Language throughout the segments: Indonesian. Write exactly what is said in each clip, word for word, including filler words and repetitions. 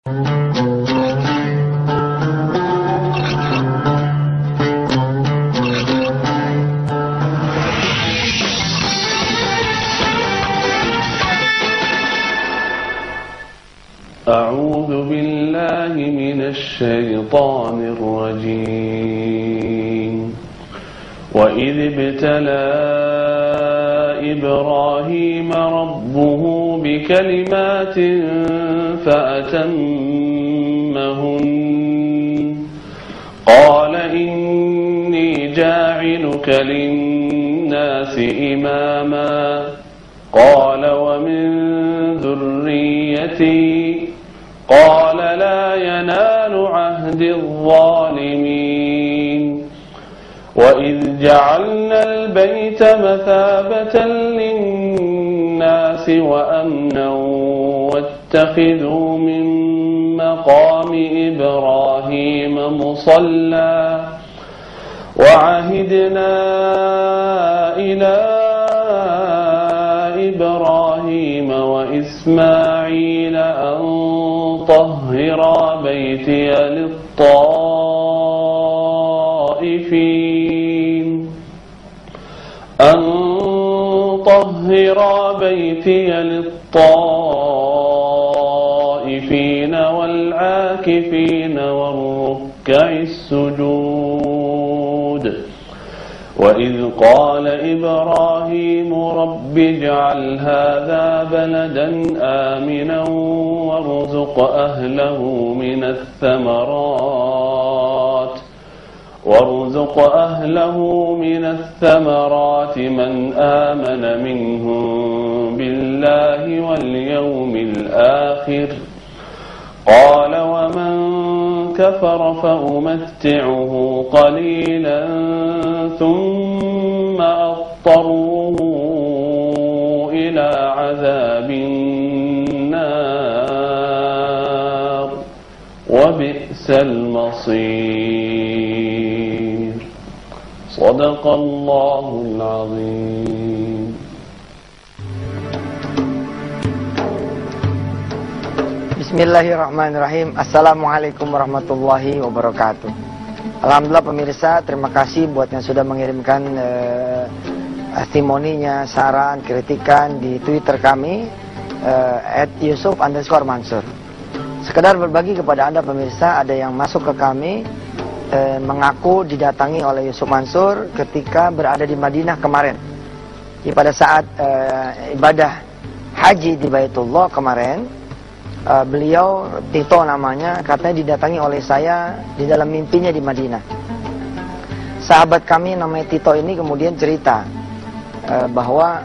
أعوذ بالله من الشيطان الرجيم وإذ ابتلى إبراهيم ربه بكلمات فأتمهن قال إني جاعلك للناس إماما قال ومن ذريتي قال لا ينال عهد الظالمين وإذ جعلنا البيت مثابة للناس وأمنا واتخذوا من مقام إبراهيم مصلى وعهدنا إلى إبراهيم وإسماعيل أن طهرا بيتي للطائفين أن طهرا بيتي للطائفين والعاكفين والركع السجود وإذ قال إبراهيم رب اجعل هذا بلدا آمنا وارزق أهله من الثمرات وارزق أهله من الثمرات من آمن منهم بالله واليوم الآخر قال ومن كفر فأمتعه قليلا ثم أضطروه إلى عذاب النار وبئس المصير صدق الله العظيم. Bismillahirrahmanirrahim. Assalamualaikum warahmatullahi wabarakatuh. Alhamdulillah pemirsa, terima kasih buat yang sudah mengirimkan uh, testimoninya, saran, kritikan di Twitter kami uh, at Yusuf underscore Mansur. Sekedar berbagi kepada Anda pemirsa, ada yang masuk ke kami uh, mengaku didatangi oleh Yusuf Mansur ketika berada di Madinah kemarin. Jadi pada saat uh, ibadah haji di Baitullah kemarin, Uh, beliau, Tito namanya, katanya didatangi oleh saya di dalam mimpinya di Madinah. Sahabat kami namanya Tito ini kemudian cerita uh, bahwa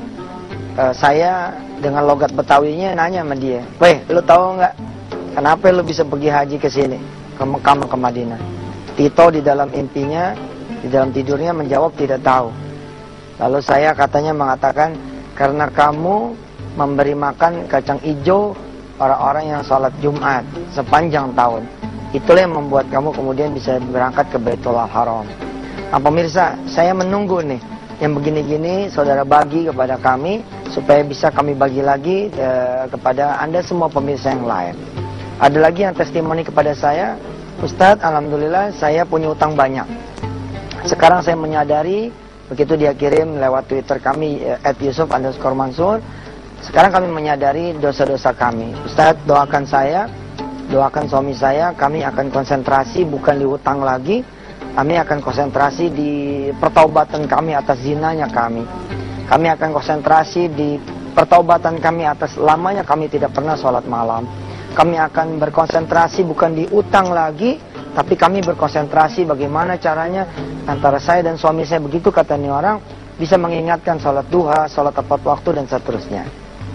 uh, saya dengan logat Betawinya nanya sama dia, "Weh, lu tahu nggak kenapa lu bisa pergi haji ke sini, ke Mekah, ke Madinah?" Tito di dalam mimpinya, di dalam tidurnya menjawab tidak tahu. Lalu saya katanya mengatakan, "Karena kamu memberi makan kacang hijau orang-orang yang sholat Jumat sepanjang tahun. Itulah yang membuat kamu kemudian bisa berangkat ke Baitullah Haram." Nah pemirsa, saya menunggu nih yang begini-gini saudara bagi kepada kami supaya bisa kami bagi lagi eh, kepada Anda semua pemirsa yang lain. Ada lagi yang testimoni kepada saya, "Ustadz, alhamdulillah saya punya utang banyak. Sekarang saya menyadari," begitu dia kirim lewat Twitter kami eh, at Yusuf underscore Mansur, "sekarang kami menyadari dosa-dosa kami. Ustadz, doakan saya, doakan suami saya, kami akan konsentrasi bukan di hutang lagi, kami akan konsentrasi di pertaubatan kami atas zinanya kami. Kami akan konsentrasi di pertaubatan kami atas lamanya kami tidak pernah sholat malam. Kami akan berkonsentrasi bukan di utang lagi, tapi kami berkonsentrasi bagaimana caranya antara saya dan suami saya," begitu kata ini orang, "bisa mengingatkan sholat duha, sholat tepat waktu dan seterusnya."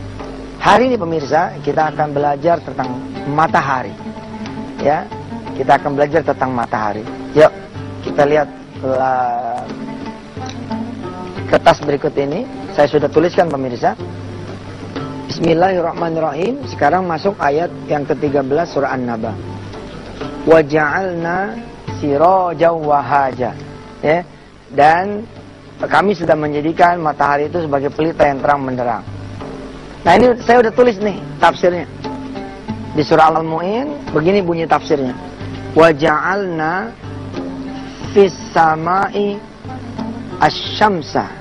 Hari ini pemirsa, kita akan belajar tentang matahari. Ya, kita akan belajar tentang matahari. Yuk, kita lihat uh, kertas berikut ini. Saya sudah tuliskan pemirsa. Bismillahirrahmanirrahim. Sekarang masuk ayat yang ketiga belas surah An-Naba. Wa ja'alna sirajan wahaja. Ya, dan kami sudah menjadikan matahari itu sebagai pelita yang terang benderang. Nah ini saya udah tulis nih tafsirnya. Di surah Al-Mu'in begini bunyi tafsirnya. Wa ja'alna fis samai asy-syamsa.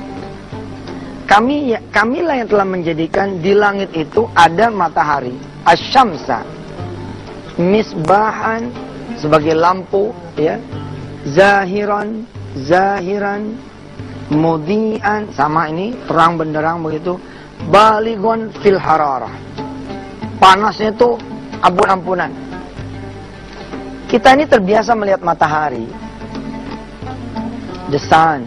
Kami kamilah yang telah menjadikan di langit itu ada matahari, asy-syamsa. Misbahan sebagai lampu, ya. Zahiran, zahiran, mudian, sama ini terang benderang begitu. Balighun fil hararah. Panasnya itu ampun-ampunan. Kita ini terbiasa melihat matahari, the sun.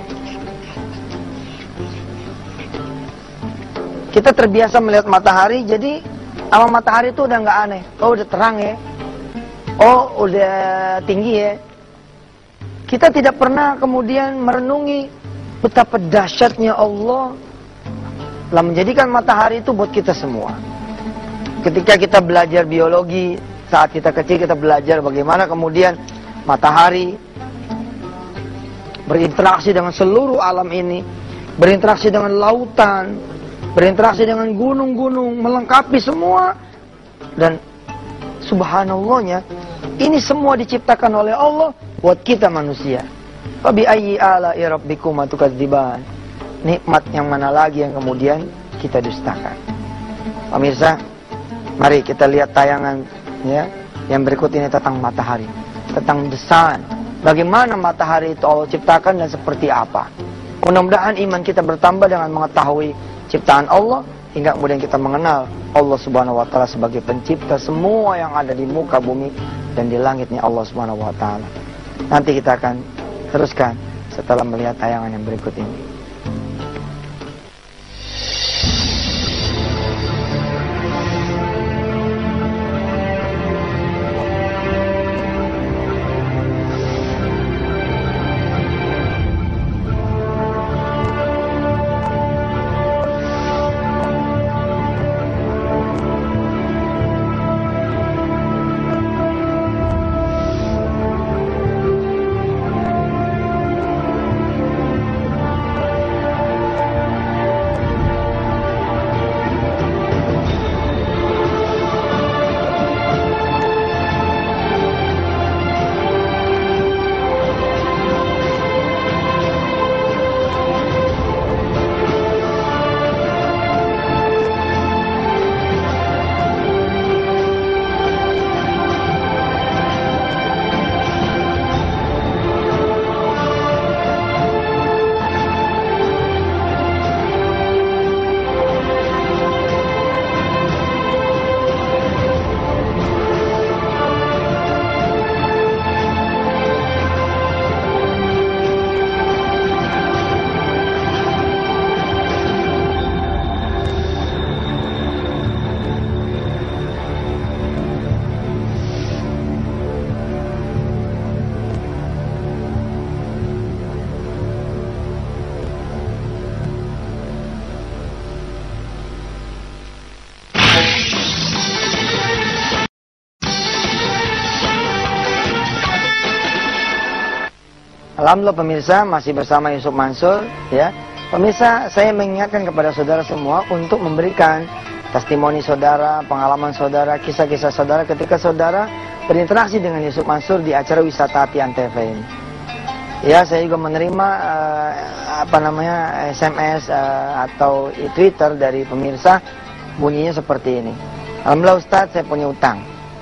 Kita terbiasa melihat matahari, jadi sama matahari itu udah nggak aneh. Oh udah terang ya, oh udah tinggi ya. Kita tidak pernah kemudian merenungi betapa dahsyatnya Allah telah menjadikan matahari itu buat kita semua. Ketika kita belajar biologi, saat kita kecil kita belajar bagaimana kemudian matahari berinteraksi dengan seluruh alam ini, berinteraksi dengan lautan, berinteraksi dengan gunung-gunung, melengkapi semua. Dan subhanallahnya, ini semua diciptakan oleh Allah buat kita manusia. Fa bi ayyi ala'i rabbikuma tukadziban. Nikmat yang mana lagi yang kemudian kita dustakan? Pemirsa, mari kita lihat tayangan ya yang berikut ini tentang matahari, tentang the sun. Bagaimana matahari itu Allah ciptakan dan seperti apa? Mudah-mudahan iman kita bertambah dengan mengetahui ciptaan Allah hingga kemudian kita mengenal Allah Subhanahu wa taala sebagai pencipta semua yang ada di muka bumi dan di langitnya Allah Subhanahu wa taala. Nanti kita akan teruskan setelah melihat tayangan yang berikut ini. Alhamdulillah pemirsa, masih bersama Yusuf Mansur ya. Pemirsa, saya mengingatkan kepada saudara semua untuk memberikan testimoni saudara, pengalaman saudara, kisah-kisah saudara ketika saudara berinteraksi dengan Yusuf Mansur di acara Wisata Hati Antv ini. Ya, saya juga menerima uh, apa namanya S M S uh, atau Twitter dari pemirsa, bunyinya seperti ini. Alhamdulillah Ustadz, saya punya utang.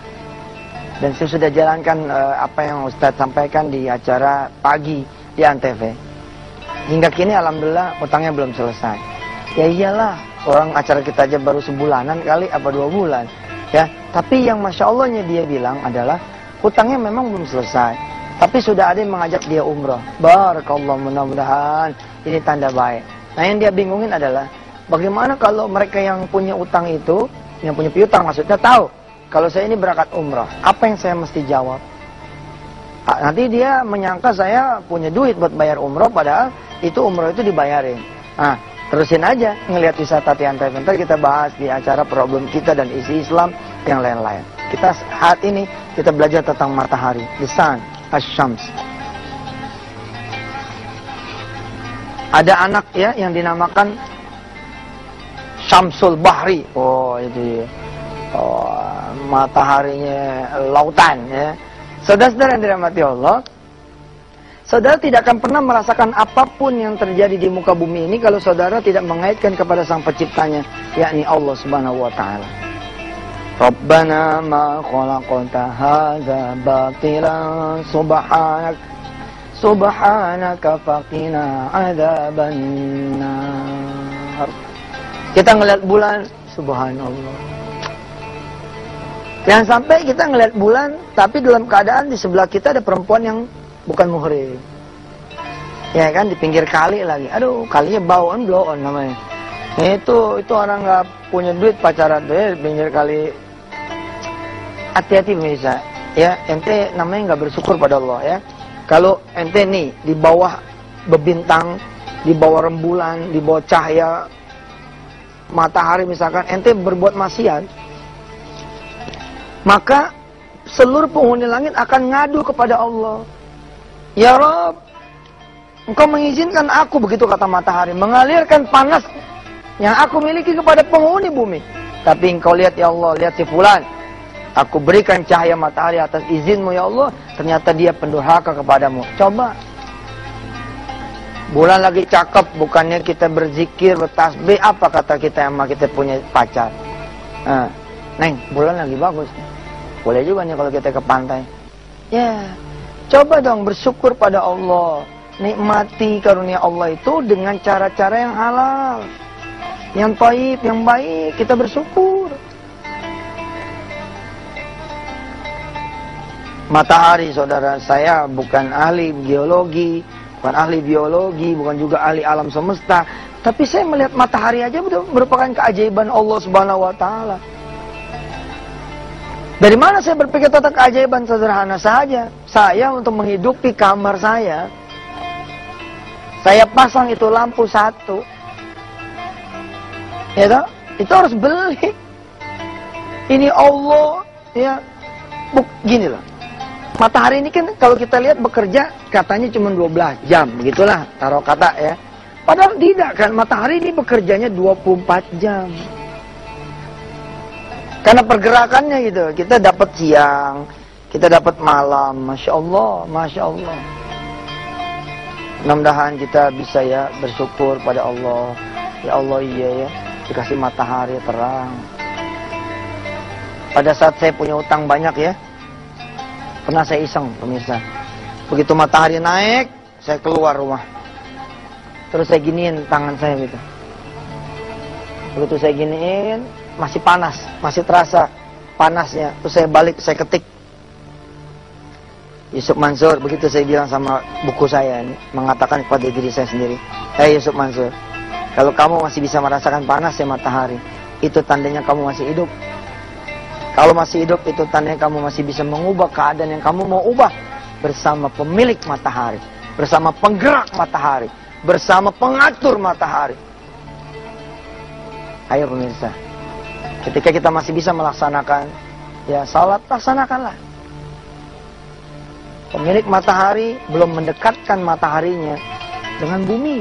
Dan saya sudah jalankan uh, apa yang Ustadz sampaikan di acara pagi di Antv. Hingga kini alhamdulillah utangnya belum selesai. Ya iyalah, orang acara kita aja baru sebulanan kali, apa dua bulan. Ya, tapi yang Masya Allahnya dia bilang adalah utangnya memang belum selesai. Tapi sudah ada yang mengajak dia umrah. Barakallah, mudah-mudahan ini tanda baik. Nah yang dia bingungin adalah bagaimana kalau mereka yang punya utang itu, yang punya piutang maksudnya tahu kalau saya ini berangkat umrah, apa yang saya mesti jawab? Nanti dia menyangka saya punya duit buat bayar umrah, padahal itu umrah itu dibayarin. Nah, terusin aja ngelihat Wisata Hati Antv. Nanti kita bahas di acara problem kita dan isi Islam yang lain-lain. Kita saat ini kita belajar tentang matahari, the sun, asy-syams. Ada anak ya yang dinamakan Syamsul Bahri. Oh itu ya. Oh, mataharinya lautan ya. Saudara-saudara yang dirahmati Allah, saudara tidak akan pernah merasakan apapun yang terjadi di muka bumi ini kalau saudara tidak mengaitkan kepada Sang Penciptanya, yakni Allah Subhanahu wa taala. Rabbana ma khalaqta hadza batilan subhanak subhanaka faqina adzabannar. Kita ngelihat bulan, subhanallah. Jangan sampai kita ngelihat bulan, tapi dalam keadaan di sebelah kita ada perempuan yang bukan muhrim. Ya kan, di pinggir kali lagi. Aduh, kalinya blow on, blow on namanya. Itu itu orang nggak punya duit pacaran tuh ya, di pinggir kali. Hati-hati pemirsa. Ya, ente namanya nggak bersyukur pada Allah ya. Kalau ente nih di bawah bebintang, di bawah rembulan, di bawah cahaya matahari misalkan, ente berbuat maksiat, maka seluruh penghuni langit akan ngadu kepada Allah. Ya Rabb, Engkau mengizinkan aku, begitu kata matahari, mengalirkan panas yang aku miliki kepada penghuni bumi. Tapi Engkau lihat ya Allah, lihat si fulan, aku berikan cahaya matahari atas izinmu ya Allah, ternyata dia pendurhaka kepadamu. Coba, bulan lagi cakep, bukannya kita berzikir, bertasbih, apa kata kita sama kita punya pacar? Nah, Neng, bulan lagi bagus. Boleh juga nih kalau kita ke pantai. Ya, coba dong bersyukur pada Allah. Nikmati karunia Allah itu dengan cara-cara yang halal, yang baik, yang baik. Kita bersyukur. Matahari, saudara, saya bukan ahli geologi, bukan ahli biologi, bukan juga ahli alam semesta, tapi saya melihat matahari aja merupakan keajaiban Allah Subhanahu wa taala. Dari mana saya berpikir tentang keajaiban? Sederhana saja. Saya untuk menghidupi kamar saya, saya pasang itu lampu satu. Ya toh? Itu harus beli. Ini Allah, ya. Buk, gini loh. Matahari ini kan kalau kita lihat bekerja katanya cuma dua belas jam, begitulah taruh kata ya. Padahal tidak kan, matahari ini bekerjanya dua puluh empat jam. Karena pergerakannya gitu, kita dapat siang, kita dapat malam, Masya Allah, Masya Allah. Mudah-mudahan kita bisa ya bersyukur pada Allah. Ya Allah, iya ya, dikasih matahari terang. Pada saat saya punya utang banyak ya, pernah saya iseng pemirsa. Begitu matahari naik, saya keluar rumah. Terus saya giniin tangan saya gitu. Begitu saya giniin, masih panas, masih terasa panasnya. Terus saya balik, saya ketik Yusuf Mansur. Begitu saya bilang sama buku saya ini, mengatakan kepada diri saya sendiri, "Hei Yusuf Mansur, kalau kamu masih bisa merasakan panasnya matahari, itu tandanya kamu masih hidup. Kalau masih hidup, itu tandanya kamu masih bisa mengubah keadaan yang kamu mau ubah bersama pemilik matahari, bersama penggerak matahari, bersama pengatur matahari." Ayo pemirsa, ketika kita masih bisa melaksanakan ya salat, laksanakanlah. Pemilik matahari belum mendekatkan mataharinya dengan bumi.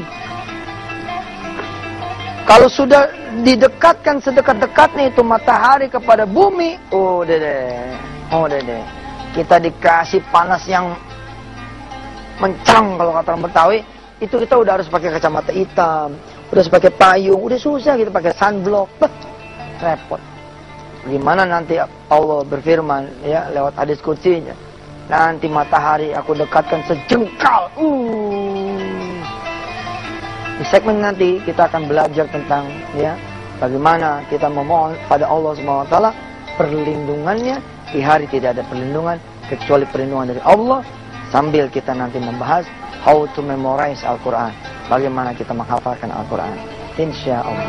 Kalau sudah didekatkan sedekat-dekatnya itu matahari kepada bumi, oh dede, oh dede, kita dikasih panas yang mencang kalau kata orang Betawi, itu kita udah harus pakai kacamata hitam, udah harus pakai payung, udah susah gitu pakai sunblock, bah, repot. Gimana nanti Allah berfirman ya lewat hadis qudsinya, nanti matahari aku dekatkan sejengkal. Uh. Di segmen nanti kita akan belajar tentang ya bagaimana kita memohon pada Allah Subhanahu wa taala perlindungannya di hari tidak ada perlindungan kecuali perlindungan dari Allah, sambil kita nanti membahas how to memorize Al-Qur'an, bagaimana kita menghafalkan Al-Qur'an, insyaallah.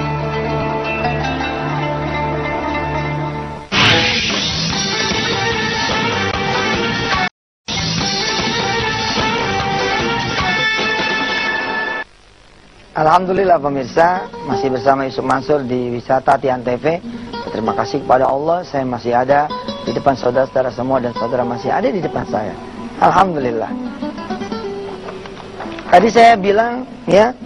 Alhamdulillah pemirsa, masih bersama Yusuf Mansur di Wisata Tian T V. Terima kasih kepada Allah, saya masih ada di depan saudara-saudara semua dan saudara masih ada di depan saya. Alhamdulillah. Tadi saya bilang ya,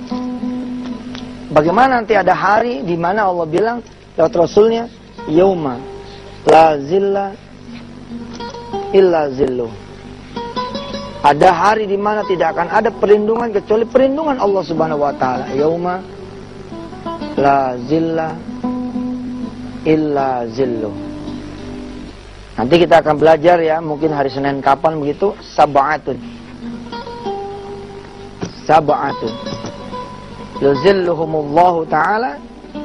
bagaimana nanti ada hari di mana Allah bilang lewat Rasulnya, Yauma la zilla illa zilluh. Ada hari di mana tidak akan ada perlindungan kecuali perlindungan Allah Subhanahu wa taala. Yauma la zilla illa zilluh. Nanti kita akan belajar ya, mungkin hari Senin kapan begitu, sab'atun. Sab'atun. Yuzilluhumullahu ta'ala.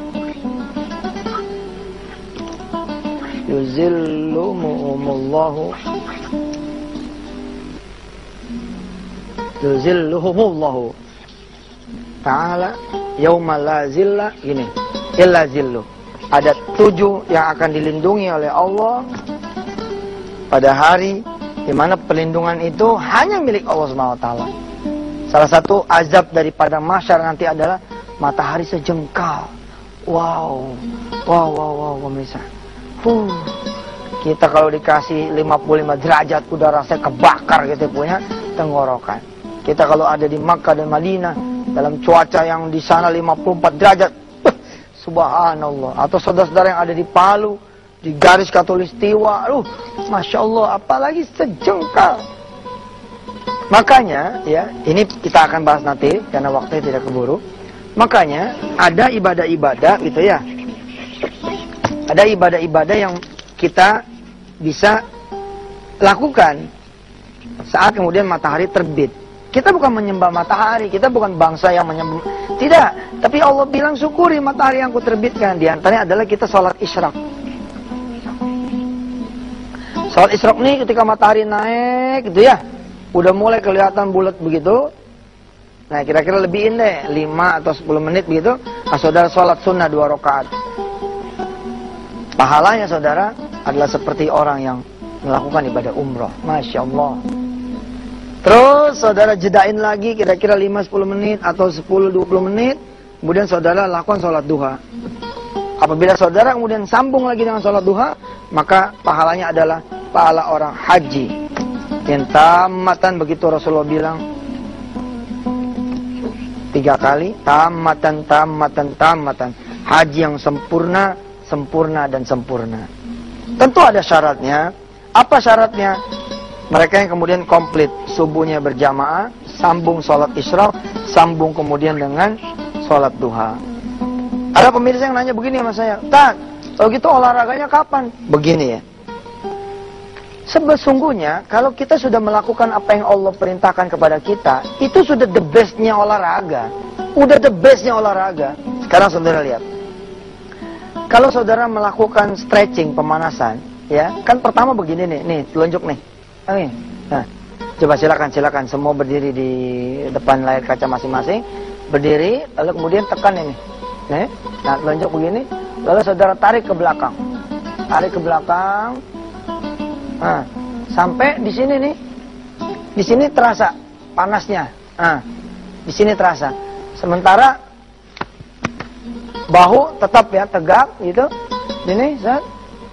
Yuzilluhumullahu Yuzilluhumullahu ta'ala yauma la zilla gini illa zilluh. Ada tujuh yang akan dilindungi oleh Allah pada hari di mana perlindungan itu hanya milik Allah Subhanahu wa taala. Salah satu azab daripada mahsyar nanti adalah matahari sejengkal. Wow. Wow wow wow pemirsa. Huh. Kita kalau dikasih lima puluh lima derajat udah rasanya kebakar gitu punya tenggorokan. Kita kalau ada di Makkah dan Madinah dalam cuaca yang di sana lima puluh empat derajat, subhanallah. Atau saudara-saudara yang ada di Palu, di garis Katulistiwa, aduh, masya Allah, apalagi sejengkal. Makanya, ya, ini kita akan bahas nanti karena waktunya tidak keburu. Makanya ada ibadah-ibadah gitu ya. Ada ibadah-ibadah yang kita bisa lakukan saat kemudian matahari terbit. Kita bukan menyembah matahari, kita bukan bangsa yang menyembah. Tidak, tapi Allah bilang syukuri matahari yang kuterbitkan. Di antaranya adalah kita sholat isyraq. Sholat isyraq nih ketika matahari naik gitu ya. Udah mulai kelihatan bulat begitu. Nah kira-kira lebihin deh, lima atau sepuluh menit begitu. Nah saudara sholat sunnah dua rakaat. Pahalanya saudara adalah seperti orang yang melakukan ibadah umroh. Masya Allah. Terus saudara jedain lagi kira-kira lima sampai sepuluh menit atau sepuluh sampai dua puluh menit. Kemudian saudara lakukan sholat duha. Apabila saudara kemudian sambung lagi dengan sholat duha, maka pahalanya adalah pahala orang haji. Yang tamatan begitu Rasulullah bilang. Tiga kali. Tamatan, tamatan, tamatan. Haji yang sempurna, sempurna, dan sempurna. Tentu ada syaratnya. Apa syaratnya? Mereka yang kemudian komplit subuhnya berjamaah, sambung sholat isyraq, sambung kemudian dengan sholat duha. Ada pemirsa yang nanya begini sama saya, "Tak, kalau gitu olahraganya kapan?" Begini ya. Sebesungguhnya kalau kita sudah melakukan apa yang Allah perintahkan kepada kita, itu sudah the bestnya olahraga. Udah the bestnya olahraga. Sekarang saudara lihat. Kalau saudara melakukan stretching, pemanasan, ya, kan pertama begini nih, nih, telunjuk nih. Oke, nah, coba silakan, silakan semua berdiri di depan layar kaca masing-masing, berdiri, lalu kemudian tekan ini, nih, nah telunjuk begini, lalu saudara tarik ke belakang, tarik ke belakang, nah, sampai di sini nih, di sini terasa panasnya, nah, di sini terasa, sementara bahu tetap ya tegak, gitu, ini, set.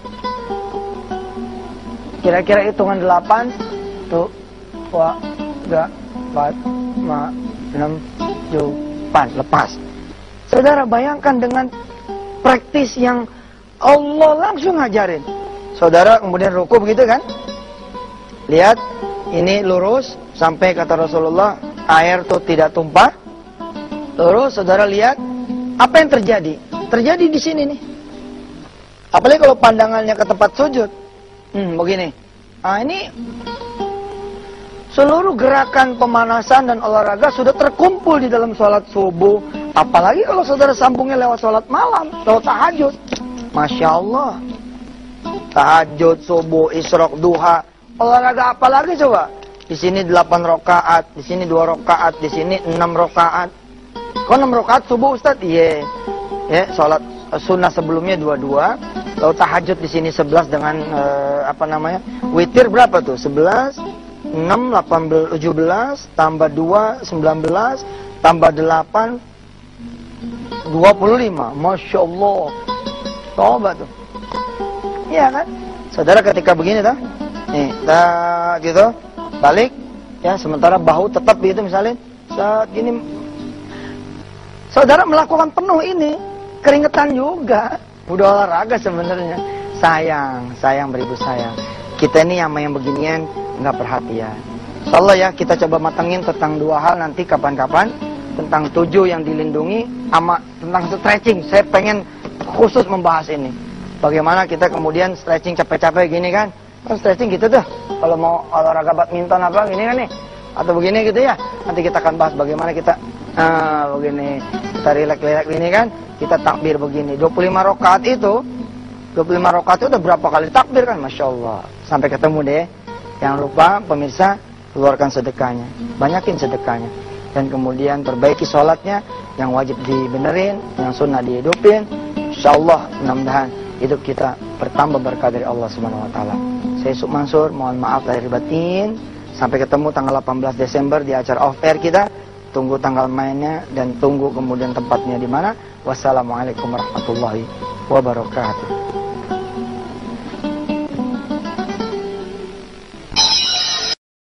Kira-kira hitungan delapan, tuh, dua, tiga, empat, lima, enam, tujuh, delapan, lepas. Saudara bayangkan dengan praktis yang Allah langsung ngajarin. Saudara kemudian ruku begitu kan? Lihat, ini lurus, sampai kata Rasulullah, air tuh tidak tumpah. Lurus, saudara lihat, apa yang terjadi? Terjadi di sini nih. Apalagi kalau pandangannya ke tempat sujud. Hmm, begini. Nah, ini seluruh gerakan pemanasan dan olahraga sudah terkumpul di dalam sholat subuh. Apalagi kalau saudara sambungnya lewat sholat malam, lewat tahajud. Masya Allah. Tahajud, subuh, isyraq, duha. Olahraga apa lagi coba? Di sini delapan rakaat, di sini dua rakaat, di sini enam rakaat. Kok enam rakaat subuh Ustaz? Iya. Ya, sholat sunnah sebelumnya dua-dua. Lalu tahajud di sini sebelas dengan uh, apa namanya? Witir berapa tuh? sebelas, enam, delapan belas, tujuh belas, tambah dua, sembilan belas, tambah delapan, dua puluh lima. Masya Allah. Coba tuh. Iya kan? Saudara ketika begini tuh. Nih, dah gitu. Balik. Ya, sementara bahu tetap begitu misalnya. Saat ini saudara melakukan penuh ini, keringetan juga. Udah olahraga sebenarnya. sayang, sayang beribu sayang. Kita ini yang main beginian nggak perhatian. Insyaallah ya, kita coba matengin tentang dua hal nanti kapan-kapan, tentang tujuh yang dilindungi sama tentang stretching. Saya pengen khusus membahas ini. Bagaimana kita kemudian stretching capek-capek gini kan? Kan stretching gitu tuh. Kalau mau olahraga badminton apa gini kan nih, atau begini gitu ya. Nanti kita akan bahas bagaimana kita ah, begini, kita rileks-rileks gini kan. Kita takbir begini. dua puluh lima rakaat itu, dua puluh lima rakaat itu udah berapa kali takbir kan? Masya Allah. Sampai ketemu deh. Jangan lupa pemirsa, keluarkan sedekahnya, banyakin sedekahnya, dan kemudian perbaiki sholatnya, yang wajib dibenerin, yang sunnah dihidupin. Insya Allah mudah-mudahan hidup kita bertambah berkah dari Allah Subhanahu Wa Taala. Saya Yusuf Mansur, mohon maaf lahir batin. Sampai ketemu tanggal delapan belas Desember di acara off air kita. Tunggu tanggal mainnya dan tunggu kemudian tempatnya di mana. Wassalamualaikum warahmatullahi wabarakatuh.